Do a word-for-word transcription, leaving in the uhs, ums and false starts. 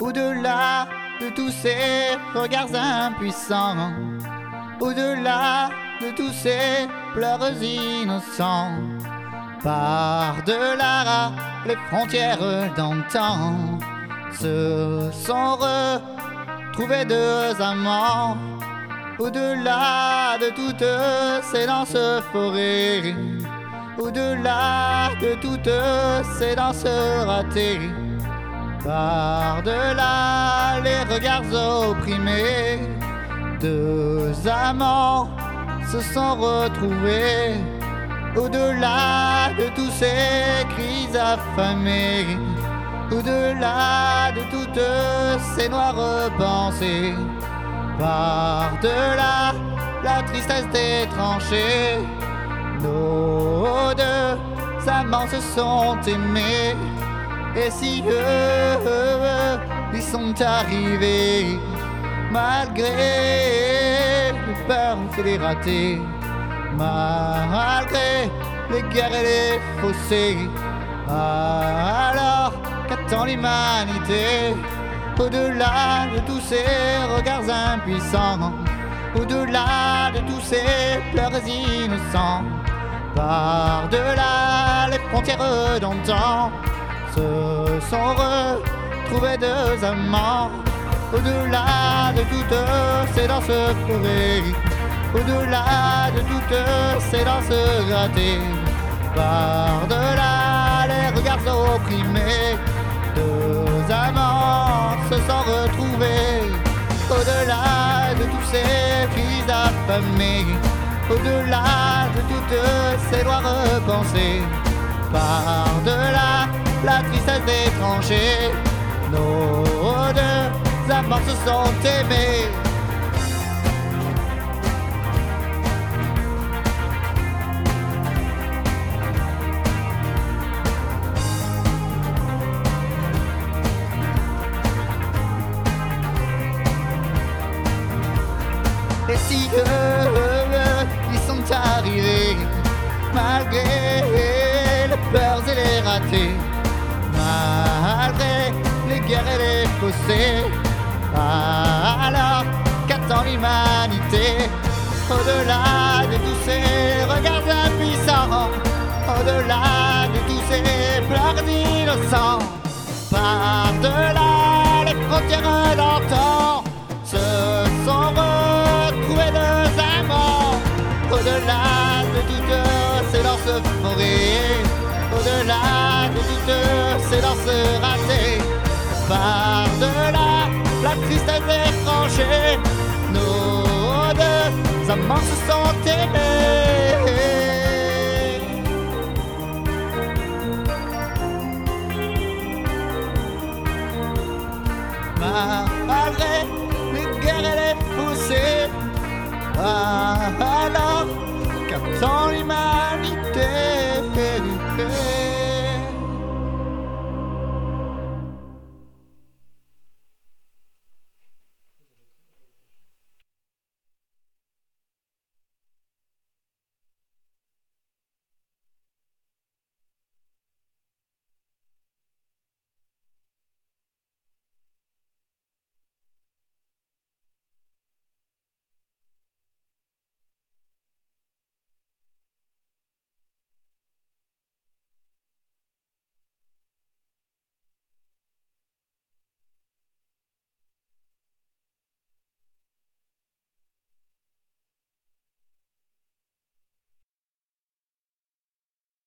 Au-delà de tous ces regards impuissants, au-delà de tous ces pleurs innocents, par-delà les frontières d'antan, se sont retrouvés deux amants. Au-delà de toutes ces denses forêts, au-delà de toutes ces danses ratées, par-delà les regards opprimés, deux amants se sont retrouvés. Au-delà de tous ces cris affamés, au-delà de toutes ces noires pensées, par-delà la tristesse des tranchées, nos deux amants se sont aimés. Et si eux, eux, ils sont arrivés, malgré les peurs et les ratés, malgré les guerres et les fossés, alors qu'attend l'humanité? Au-delà de tous ces regards impuissants, au-delà de tous ces pleurs innocents, par-delà les frontières d'antan, se sont retrouvés deux amants. Au-delà de toutes ces danses forêts, au-delà de toutes ces danses ratées, par-delà les regards opprimés, deux amants se sont retrouvés. Au-delà de tous ces fils affamés, au-delà de toutes ces noires pensées, par-delà la tristesse des tranchées, nos deux amants se sont aimés. Et si eux, eux, ils sont arrivés, malgré les peurs et les ratés, malgré les guerres et les fossés, alors qu'attend l'humanité? Au-delà de tous ces regards impuissants, au-delà de tous ces pleurs innocents, par-delà les frontières d'antan, se sont retrouvés deux amants. Au-delà de toutes ces danses forêts, au-delà de toutes ces danses ratées, par-delà la tristesse des tranchées, nos deux amants se sont aimés. Malgré les guerres et les fossés, alors qu'attend l'humanité?